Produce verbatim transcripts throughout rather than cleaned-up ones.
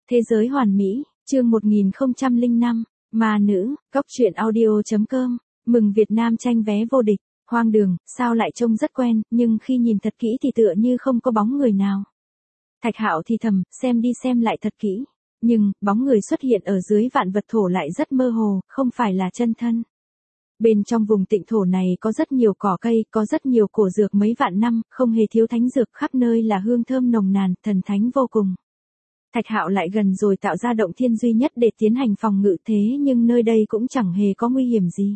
Thế giới hoàn mỹ, chương một nghìn không trăm lẻ năm, ma nữ, góc truyện audio chấm com, mừng Việt Nam tranh vé vô địch, hoang đường, sao lại trông rất quen, nhưng khi nhìn thật kỹ thì tựa như không có bóng người nào. Thạch Hạo thì thầm, xem đi xem lại thật kỹ, nhưng, bóng người xuất hiện ở dưới vạn vật thổ lại rất mơ hồ, không phải là chân thân. Bên trong vùng tịnh thổ này có rất nhiều cỏ cây, có rất nhiều cổ dược mấy vạn năm, không hề thiếu thánh dược, khắp nơi là hương thơm nồng nàn, thần thánh vô cùng. Thạch Hạo lại gần rồi tạo ra động thiên duy nhất để tiến hành phòng ngự, thế nhưng nơi đây cũng chẳng hề có nguy hiểm gì.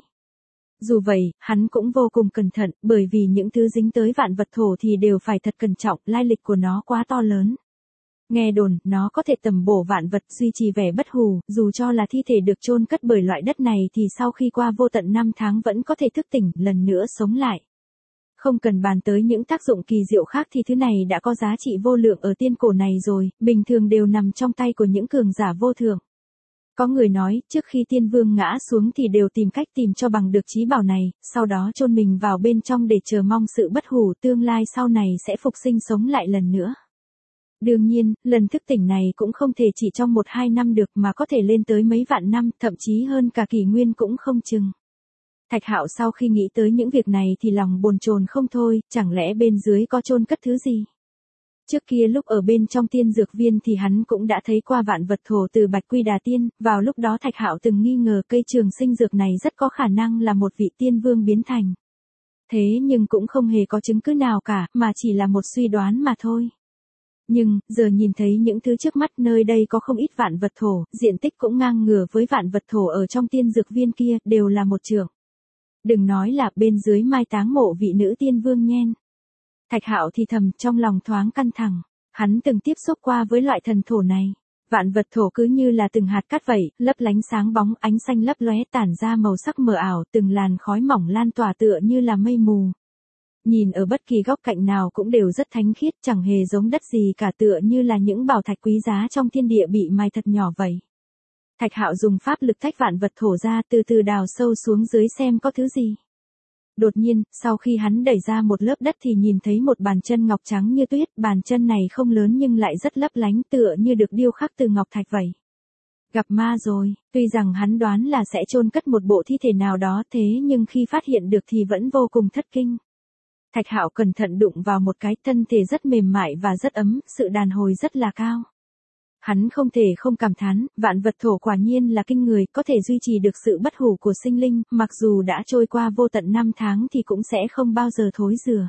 Dù vậy, hắn cũng vô cùng cẩn thận, bởi vì những thứ dính tới vạn vật thổ thì đều phải thật cẩn trọng, lai lịch của nó quá to lớn. Nghe đồn, nó có thể tầm bổ vạn vật, duy trì vẻ bất hủ, dù cho là thi thể được chôn cất bởi loại đất này thì sau khi qua vô tận năm tháng vẫn có thể thức tỉnh, lần nữa sống lại. Không cần bàn tới những tác dụng kỳ diệu khác thì thứ này đã có giá trị vô lượng ở tiên cổ này rồi, bình thường đều nằm trong tay của những cường giả vô thượng. Có người nói, trước khi tiên vương ngã xuống thì đều tìm cách tìm cho bằng được trí bảo này, sau đó chôn mình vào bên trong để chờ mong sự bất hủ tương lai sau này sẽ phục sinh sống lại lần nữa. Đương nhiên, lần thức tỉnh này cũng không thể chỉ trong một hai năm được mà có thể lên tới mấy vạn năm, thậm chí hơn cả kỷ nguyên cũng không chừng. Thạch Hạo sau khi nghĩ tới những việc này thì lòng bồn chồn không thôi, chẳng lẽ bên dưới có chôn cất thứ gì? Trước kia lúc ở bên trong tiên dược viên thì hắn cũng đã thấy qua vạn vật thổ từ Bạch Quy Đà Tiên, vào lúc đó Thạch Hạo từng nghi ngờ cây trường sinh dược này rất có khả năng là một vị tiên vương biến thành. Thế nhưng cũng không hề có chứng cứ nào cả, mà chỉ là một suy đoán mà thôi. Nhưng, giờ nhìn thấy những thứ trước mắt, nơi đây có không ít vạn vật thổ, diện tích cũng ngang ngửa với vạn vật thổ ở trong tiên dược viên kia, đều là một trượng. Đừng nói là bên dưới mai táng mộ vị nữ tiên vương nhen. Thạch Hạo thì thầm, trong lòng thoáng căng thẳng, hắn từng tiếp xúc qua với loại thần thổ này. Vạn vật thổ cứ như là từng hạt cát vậy, lấp lánh sáng bóng, ánh xanh lấp lóe tản ra màu sắc mờ ảo, từng làn khói mỏng lan tỏa tựa như là mây mù. Nhìn ở bất kỳ góc cạnh nào cũng đều rất thánh khiết, chẳng hề giống đất gì cả, tựa như là những bảo thạch quý giá trong thiên địa bị mài thật nhỏ vậy. Thạch Hạo dùng pháp lực tách vạn vật thổ ra, từ từ đào sâu xuống dưới xem có thứ gì. Đột nhiên, sau khi hắn đẩy ra một lớp đất thì nhìn thấy một bàn chân ngọc trắng như tuyết, bàn chân này không lớn nhưng lại rất lấp lánh, tựa như được điêu khắc từ ngọc thạch vậy. Gặp ma rồi, tuy rằng hắn đoán là sẽ chôn cất một bộ thi thể nào đó, thế nhưng khi phát hiện được thì vẫn vô cùng thất kinh. Thạch Hạo cẩn thận đụng vào một cái, thân thể rất mềm mại và rất ấm, sự đàn hồi rất là cao. Hắn không thể không cảm thán, vạn vật thổ quả nhiên là kinh người, có thể duy trì được sự bất hủ của sinh linh, mặc dù đã trôi qua vô tận năm tháng thì cũng sẽ không bao giờ thối rửa.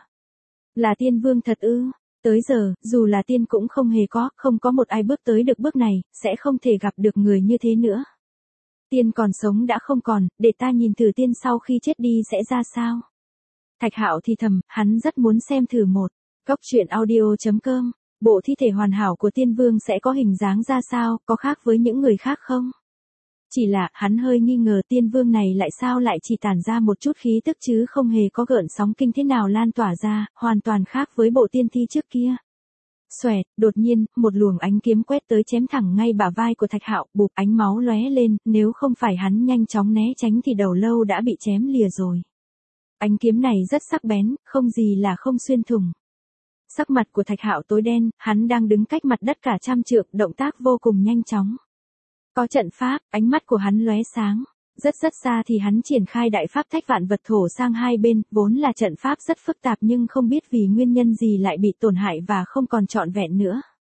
Là tiên vương thật ư? Tới giờ, dù là tiên cũng không hề có, không có một ai bước tới được bước này, sẽ không thể gặp được người như thế nữa. Tiên còn sống đã không còn, để ta nhìn thử tiên sau khi chết đi sẽ ra sao? Thạch Hạo thì thầm, hắn rất muốn xem thử một. Góc truyện audio chấm com, bộ thi thể hoàn hảo của tiên vương sẽ có hình dáng ra sao, có khác với những người khác không? Chỉ là, hắn hơi nghi ngờ tiên vương này lại sao lại chỉ tản ra một chút khí tức chứ không hề có gợn sóng kinh thế nào lan tỏa ra, hoàn toàn khác với bộ tiên thi trước kia. Xoẹt, đột nhiên, một luồng ánh kiếm quét tới chém thẳng ngay bả vai của Thạch Hạo, bụp, ánh máu lóe lên, nếu không phải hắn nhanh chóng né tránh thì đầu lâu đã bị chém lìa rồi. Ánh kiếm này rất sắc bén, không gì là không xuyên thủng. Sắc mặt của Thạch Hạo tối đen, hắn đang đứng cách mặt đất cả trăm trượng, động tác vô cùng nhanh chóng. Có trận pháp, ánh mắt của hắn lóe sáng. Rất rất xa thì hắn triển khai đại pháp tách vạn vật thổ sang hai bên, vốn là trận pháp rất phức tạp nhưng không biết vì nguyên nhân gì lại bị tổn hại và không còn trọn vẹn nữa.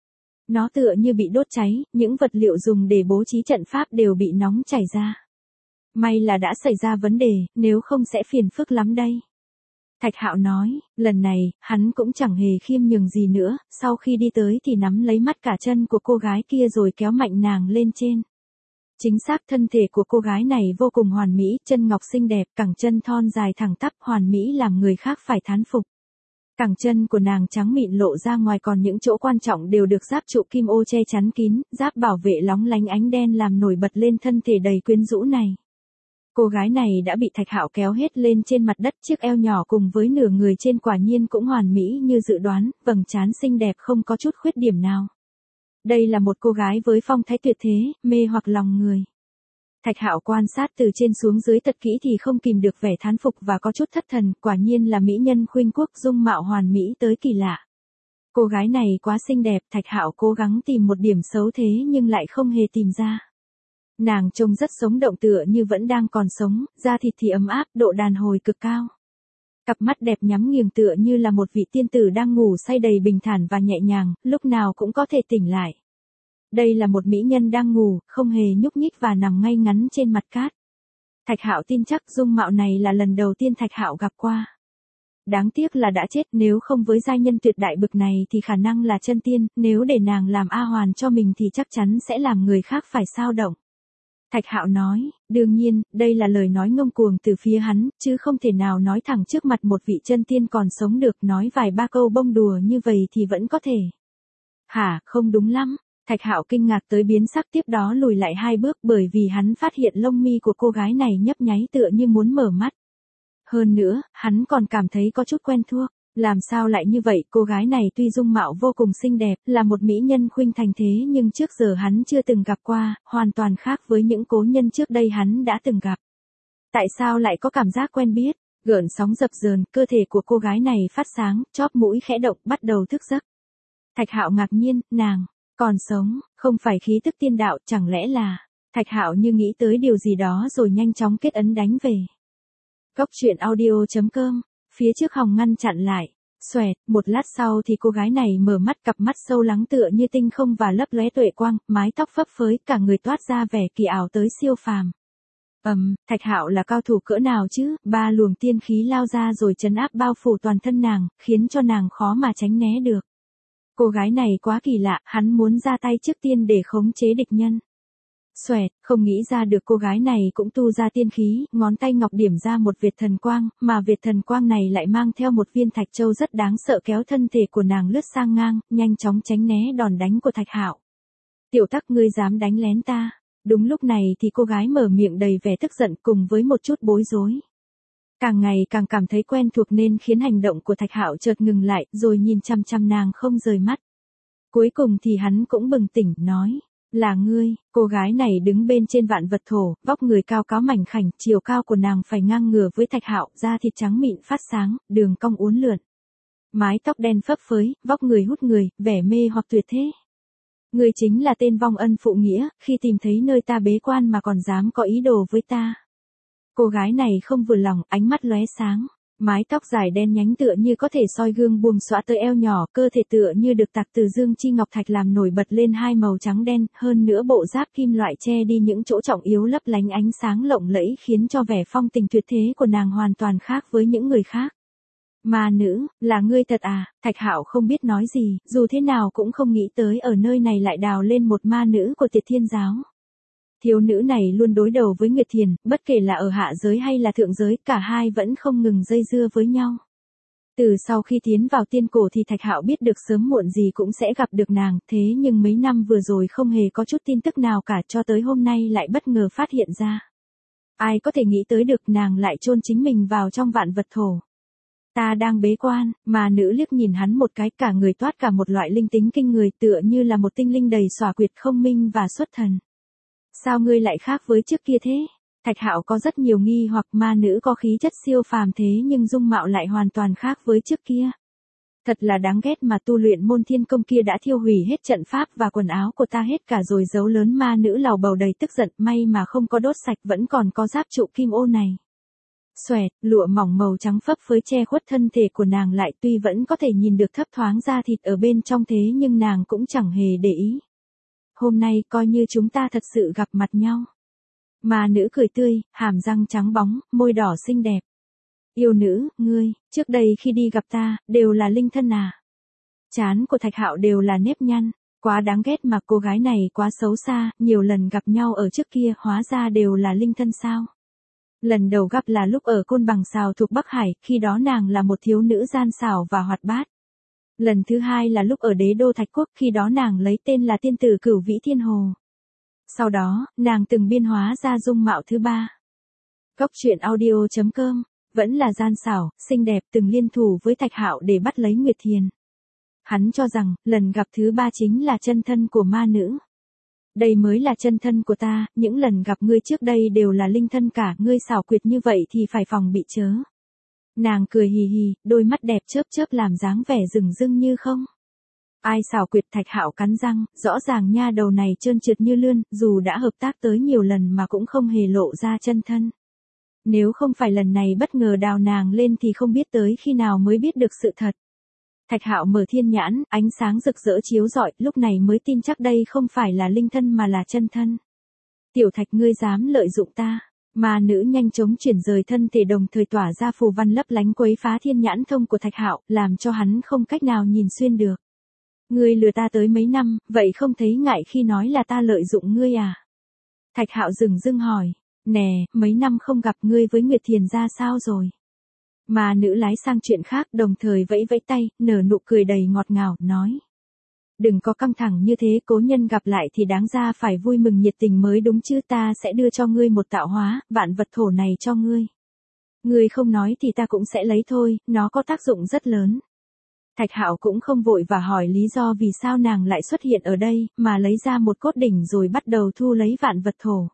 Nó tựa như bị đốt cháy, những vật liệu dùng để bố trí trận pháp đều bị nóng chảy ra. May là đã xảy ra vấn đề, nếu không sẽ phiền phức lắm đây. Thạch Hạo nói, lần này, hắn cũng chẳng hề khiêm nhường gì nữa, sau khi đi tới thì nắm lấy mắt cả chân của cô gái kia rồi kéo mạnh nàng lên trên. Chính xác thân thể của cô gái này vô cùng hoàn mỹ, chân ngọc xinh đẹp, cẳng chân thon dài thẳng tắp, hoàn mỹ làm người khác phải thán phục. Cẳng chân của nàng trắng mịn lộ ra ngoài, còn những chỗ quan trọng đều được giáp trụ kim ô che chắn kín, giáp bảo vệ lóng lánh ánh đen làm nổi bật lên thân thể đầy quyến rũ này. Cô gái này đã bị Thạch Hạo kéo hết lên trên mặt đất, chiếc eo nhỏ cùng với nửa người trên quả nhiên cũng hoàn mỹ như dự đoán, vầng trán xinh đẹp không có chút khuyết điểm nào. Đây là một cô gái với phong thái tuyệt thế, mê hoặc lòng người. Thạch Hạo quan sát từ trên xuống dưới thật kỹ thì không kìm được vẻ thán phục và có chút thất thần, quả nhiên là mỹ nhân khuynh quốc, dung mạo hoàn mỹ tới kỳ lạ. Cô gái này quá xinh đẹp, Thạch Hạo cố gắng tìm một điểm xấu thế nhưng lại không hề tìm ra. Nàng trông rất sống động tựa như vẫn đang còn sống, da thịt thì ấm áp, độ đàn hồi cực cao. Cặp mắt đẹp nhắm nghiền tựa như là một vị tiên tử đang ngủ say đầy bình thản và nhẹ nhàng, lúc nào cũng có thể tỉnh lại. Đây là một mỹ nhân đang ngủ, không hề nhúc nhích và nằm ngay ngắn trên mặt cát. Thạch Hạo tin chắc dung mạo này là lần đầu tiên Thạch Hạo gặp qua. Đáng tiếc là đã chết, nếu không với giai nhân tuyệt đại bực này thì khả năng là chân tiên, nếu để nàng làm A Hoàn cho mình thì chắc chắn sẽ làm người khác phải xao động. Thạch Hạo nói, đương nhiên, đây là lời nói ngông cuồng từ phía hắn, chứ không thể nào nói thẳng trước mặt một vị chân tiên còn sống được, nói vài ba câu bông đùa như vậy thì vẫn có thể. Hả, không đúng lắm. Thạch Hạo kinh ngạc tới biến sắc, tiếp đó lùi lại hai bước bởi vì hắn phát hiện lông mi của cô gái này nhấp nháy tựa như muốn mở mắt. Hơn nữa, hắn còn cảm thấy có chút quen thuộc. Làm sao lại như vậy, cô gái này tuy dung mạo vô cùng xinh đẹp, là một mỹ nhân khuynh thành thế nhưng trước giờ hắn chưa từng gặp qua, hoàn toàn khác với những cố nhân trước đây hắn đã từng gặp. Tại sao lại có cảm giác quen biết? Gợn sóng dập dờn, cơ thể của cô gái này phát sáng, chóp mũi khẽ động, bắt đầu thức giấc. Thạch Hạo ngạc nhiên, nàng còn sống, không phải khí tức tiên đạo, chẳng lẽ là... Thạch Hạo như nghĩ tới điều gì đó rồi nhanh chóng kết ấn đánh về. Góc truyện audio chấm com, phía trước Hồng ngăn chặn lại. Xoẹt, một lát sau thì cô gái này mở mắt, cặp mắt sâu lắng tựa như tinh không và lấp lóe tuệ quang, mái tóc phấp phới, cả người toát ra vẻ kỳ ảo tới siêu phàm. Ầm, um, Thạch Hạo là cao thủ cỡ nào chứ? Ba luồng tiên khí lao ra rồi trấn áp bao phủ toàn thân nàng, khiến cho nàng khó mà tránh né được. Cô gái này quá kỳ lạ, hắn muốn ra tay trước tiên để khống chế địch nhân. Xoẹt, không nghĩ ra được cô gái này cũng tu ra tiên khí, ngón tay ngọc điểm ra một vệt thần quang, mà vệt thần quang này lại mang theo một viên thạch châu rất đáng sợ, kéo thân thể của nàng lướt sang ngang, nhanh chóng tránh né đòn đánh của Thạch Hạo. Tiểu Tắc, ngươi dám đánh lén ta? Đúng lúc này thì cô gái mở miệng đầy vẻ tức giận cùng với một chút bối rối. Càng ngày càng cảm thấy quen thuộc nên khiến hành động của Thạch Hạo chợt ngừng lại, rồi nhìn chăm chăm nàng không rời mắt. Cuối cùng thì hắn cũng bừng tỉnh, nói, là ngươi. Cô gái này đứng bên trên vạn vật thổ, vóc người cao cáo mảnh khảnh, chiều cao của nàng phải ngang ngửa với Thạch Hạo, da thịt trắng mịn phát sáng, đường cong uốn lượn. Mái tóc đen phấp phới, vóc người hút người, vẻ mê hoặc tuyệt thế. Ngươi chính là tên vong ân phụ nghĩa, khi tìm thấy nơi ta bế quan mà còn dám có ý đồ với ta. Cô gái này không vừa lòng, ánh mắt lóe sáng. Mái tóc dài đen nhánh tựa như có thể soi gương buông xõa tới eo nhỏ, cơ thể tựa như được tạc từ dương chi ngọc thạch làm nổi bật lên hai màu trắng đen, hơn nữa bộ giáp kim loại che đi những chỗ trọng yếu lấp lánh ánh sáng lộng lẫy khiến cho vẻ phong tình tuyệt thế của nàng hoàn toàn khác với những người khác. Ma nữ, là ngươi thật à? Thạch Hạo không biết nói gì, dù thế nào cũng không nghĩ tới ở nơi này lại đào lên một ma nữ của Tiệt Thiên giáo. Thiếu nữ này luôn đối đầu với Nguyệt Thiền, bất kể là ở hạ giới hay là thượng giới, cả hai vẫn không ngừng dây dưa với nhau. Từ sau khi tiến vào tiên cổ thì Thạch Hạo biết được sớm muộn gì cũng sẽ gặp được nàng, thế nhưng mấy năm vừa rồi không hề có chút tin tức nào cả, cho tới hôm nay lại bất ngờ phát hiện ra. Ai có thể nghĩ tới được nàng lại chôn chính mình vào trong vạn vật thổ. Ta đang bế quan, mà nữ liếc nhìn hắn một cái, cả người toát cả một loại linh tính kinh người, tựa như là một tinh linh đầy xòa quyệt, không minh và xuất thần. Sao ngươi lại khác với trước kia thế? Thạch Hạo có rất nhiều nghi hoặc, ma nữ có khí chất siêu phàm thế nhưng dung mạo lại hoàn toàn khác với trước kia. Thật là đáng ghét, mà tu luyện môn thiên công kia đã thiêu hủy hết trận pháp và quần áo của ta hết cả rồi. Dấu lớn ma nữ lầu bầu đầy tức giận, may mà không có đốt sạch, vẫn còn có giáp trụ kim ô này. Xoẹt, lụa mỏng màu trắng phấp phới che khuất thân thể của nàng lại, tuy vẫn có thể nhìn được thấp thoáng da thịt ở bên trong thế nhưng nàng cũng chẳng hề để ý. Hôm nay coi như chúng ta thật sự gặp mặt nhau. Ma nữ cười tươi, hàm răng trắng bóng, môi đỏ xinh đẹp. Yêu nữ, ngươi, trước đây khi đi gặp ta, đều là linh thân à? Trán của Thạch Hạo đều là nếp nhăn, quá đáng ghét, mà cô gái này quá xấu xa, nhiều lần gặp nhau ở trước kia, hóa ra đều là linh thân sao? Lần đầu gặp là lúc ở Côn Bằng Sào thuộc Bắc Hải, khi đó nàng là một thiếu nữ gian xảo và hoạt bát. Lần thứ hai là lúc ở Đế đô Thạch Quốc, khi đó nàng lấy tên là tiên tử Cửu Vĩ Thiên Hồ. Sau đó, nàng từng biên hóa ra dung mạo thứ ba. Góc truyện audio chấm com, vẫn là gian xảo, xinh đẹp, từng liên thủ với Thạch Hạo để bắt lấy Nguyệt Thiền. Hắn cho rằng, lần gặp thứ ba chính là chân thân của ma nữ. Đây mới là chân thân của ta, những lần gặp ngươi trước đây đều là linh thân cả, ngươi xảo quyệt như vậy thì phải phòng bị chớ. Nàng cười hì hì, đôi mắt đẹp chớp chớp làm dáng vẻ rừng rưng như không. Ai xảo quyệt, Thạch Hạo cắn răng, rõ ràng nha đầu này trơn trượt như lươn, dù đã hợp tác tới nhiều lần mà cũng không hề lộ ra chân thân. Nếu không phải lần này bất ngờ đào nàng lên thì không biết tới khi nào mới biết được sự thật. Thạch Hạo mở thiên nhãn, ánh sáng rực rỡ chiếu rọi, lúc này mới tin chắc đây không phải là linh thân mà là chân thân. Tiểu Thạch, ngươi dám lợi dụng ta. Ma nữ nhanh chóng chuyển rời thân thể, đồng thời tỏa ra phù văn lấp lánh quấy phá thiên nhãn thông của Thạch Hạo, làm cho hắn không cách nào nhìn xuyên được. Ngươi lừa ta tới mấy năm, vậy không thấy ngại khi nói là ta lợi dụng ngươi à? Thạch Hạo dừng dưng hỏi. Nè, mấy năm không gặp, ngươi với Nguyệt Thiền ra sao rồi? Mà nữ lái sang chuyện khác, đồng thời vẫy vẫy tay, nở nụ cười đầy ngọt ngào, nói. Đừng có căng thẳng như thế, cố nhân gặp lại thì đáng ra phải vui mừng nhiệt tình mới đúng chứ, ta sẽ đưa cho ngươi một tạo hóa, vạn vật thổ này cho ngươi. Ngươi không nói thì ta cũng sẽ lấy thôi, nó có tác dụng rất lớn. Thạch Hạo cũng không vội và hỏi lý do vì sao nàng lại xuất hiện ở đây, mà lấy ra một cốt đỉnh rồi bắt đầu thu lấy vạn vật thổ.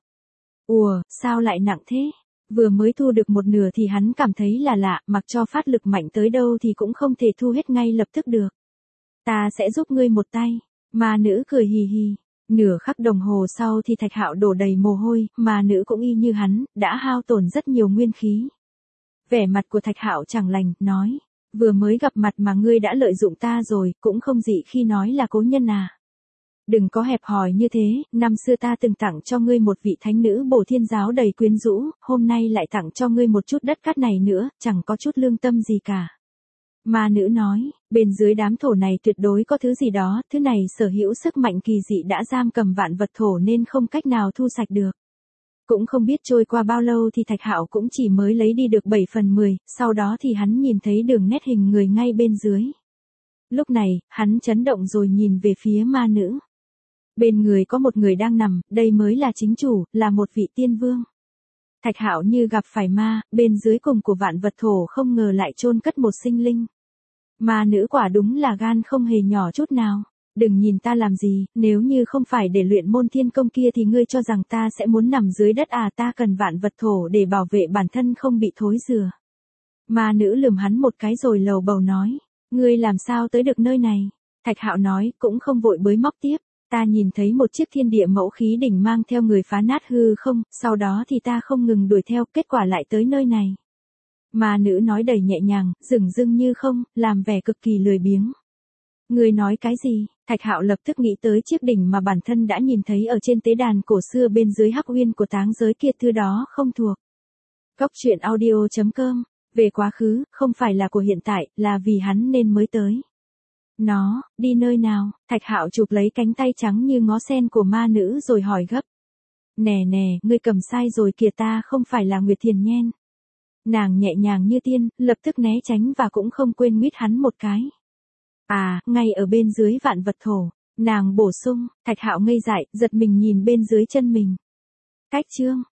Ùa, sao lại nặng thế? Vừa mới thu được một nửa thì hắn cảm thấy là lạ, mặc cho phát lực mạnh tới đâu thì cũng không thể thu hết ngay lập tức được. Ta sẽ giúp ngươi một tay. Ma nữ cười hì hì. Nửa khắc đồng hồ sau thì Thạch Hạo đổ đầy mồ hôi, ma nữ cũng y như hắn, đã hao tổn rất nhiều nguyên khí. Vẻ mặt của Thạch Hạo chẳng lành, nói. Vừa mới gặp mặt mà ngươi đã lợi dụng ta rồi, cũng không dị khi nói là cố nhân à. Đừng có hẹp hòi như thế, năm xưa ta từng tặng cho ngươi một vị thánh nữ Bổ Thiên giáo đầy quyến rũ, hôm nay lại tặng cho ngươi một chút đất cát này nữa, chẳng có chút lương tâm gì cả. Ma nữ nói, bên dưới đám thổ này tuyệt đối có thứ gì đó, thứ này sở hữu sức mạnh kỳ dị đã giam cầm vạn vật thổ nên không cách nào thu sạch được. Cũng không biết trôi qua bao lâu thì Thạch Hạo cũng chỉ mới lấy đi được bảy phần mười, sau đó thì hắn nhìn thấy đường nét hình người ngay bên dưới. Lúc này, hắn chấn động rồi nhìn về phía ma nữ. Bên người có một người đang nằm, đây mới là chính chủ, là một vị tiên vương. Thạch Hạo như gặp phải ma, bên dưới cùng của vạn vật thổ không ngờ lại chôn cất một sinh linh. Ma nữ quả đúng là gan không hề nhỏ chút nào. Đừng nhìn ta làm gì, nếu như không phải để luyện môn thiên công kia thì ngươi cho rằng ta sẽ muốn nằm dưới đất à, ta cần vạn vật thổ để bảo vệ bản thân không bị thối rữa. Ma nữ lườm hắn một cái rồi lầu bầu nói, ngươi làm sao tới được nơi này? Thạch Hạo nói, cũng không vội bới móc tiếp. Ta nhìn thấy một chiếc thiên địa mẫu khí đỉnh mang theo người phá nát hư không, sau đó thì ta không ngừng đuổi theo, kết quả lại tới nơi này. Ma nữ nói đầy nhẹ nhàng, dửng dưng như không, làm vẻ cực kỳ lười biếng. Ngươi nói cái gì? Thạch Hạo lập tức nghĩ tới chiếc đỉnh mà bản thân đã nhìn thấy ở trên tế đàn cổ xưa bên dưới hắc uyên của táng giới kia, thứ đó không thuộc. Cóc truyện audio chấm com, về quá khứ, không phải là của hiện tại, là vì hắn nên mới tới. Nó, đi nơi nào? Thạch Hạo chụp lấy cánh tay trắng như ngó sen của ma nữ rồi hỏi gấp. Nè nè, ngươi cầm sai rồi kìa, ta không phải là Nguyệt Thiền Nhen. Nàng nhẹ nhàng như tiên, lập tức né tránh và cũng không quên nguyết hắn một cái. À, ngay ở bên dưới vạn vật thổ. Nàng bổ sung, Thạch Hạo ngây dại, giật mình nhìn bên dưới chân mình. Cách chương.